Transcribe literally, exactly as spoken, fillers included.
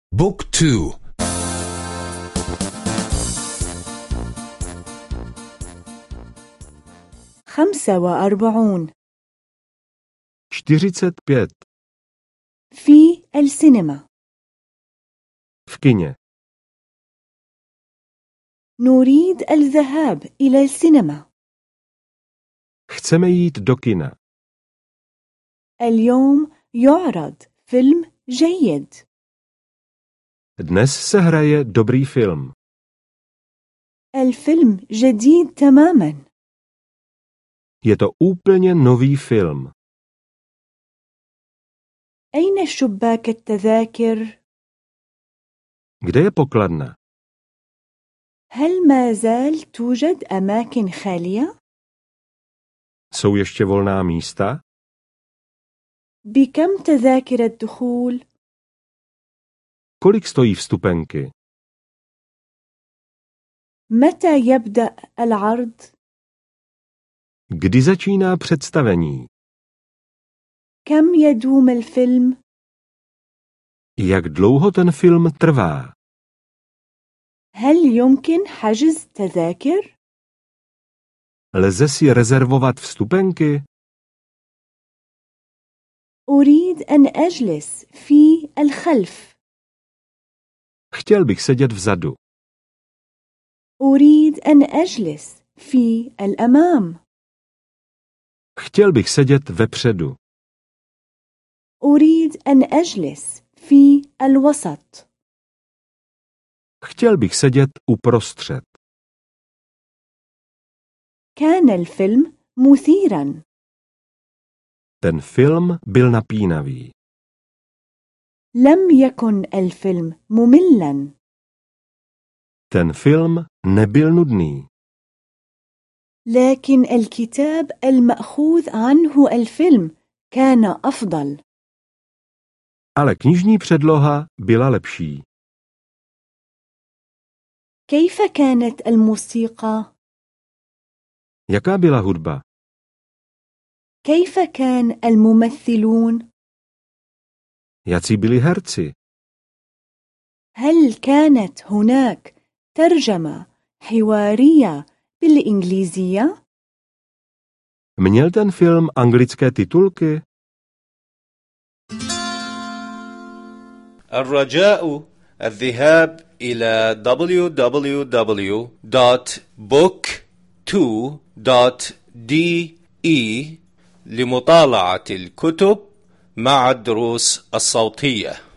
بوك تو. خمسة وأربعون. čtyřicet pět. في السينما. V kině. نريد الذهاب إلى السينما. Chceme jít do kina. اليوم يعرض فيلم جيد. Dnes se hraje dobrý film. الفيلم جديد تماما. Je to úplně nový film. أين شباك التذاكر؟ Kde je pokladna? هل ما زال توجد أماكن خالية؟ Jsou ještě volná místa? بكم تذاكر الدخول؟ Kolik stojí vstupenky? متى يبدأ العرض؟ Kdy začíná představení? كم يدوم الفيلم؟ Jak dlouho ten film trvá? هل يمكن حجز تذاكر؟ Lze si rezervovat vstupenky? أريد أن أجلس في الخلف. Chtěl bych sedět vzadu. أريد أن أجلس في الأمام. Chtěl bych sedět vepředu. أريد أن أجلس في الوسط. Chtěl bych sedět uprostřed. كان الفيلم مثيرا. Ten film byl napínavý. لم يكن الفيلم مملا. Ten film nebyl nudný. لكن الكتاب المأخوذ عنه الفيلم كان أفضل. Ale knižní předloha byla lepší. كيف كانت الموسيقى؟ Jaká byla hudba? كيف كان الممثلون؟ Jací byli herci? هل كانت هناك ترجمة حوارية بالإنجليزية؟ Měl ten film anglické titulky? الرجاء الذهاب إلى دبليو دبليو دبليو دوت بوك تو دوت دي إي لمطالعة الكتب مع الدروس الصوتية.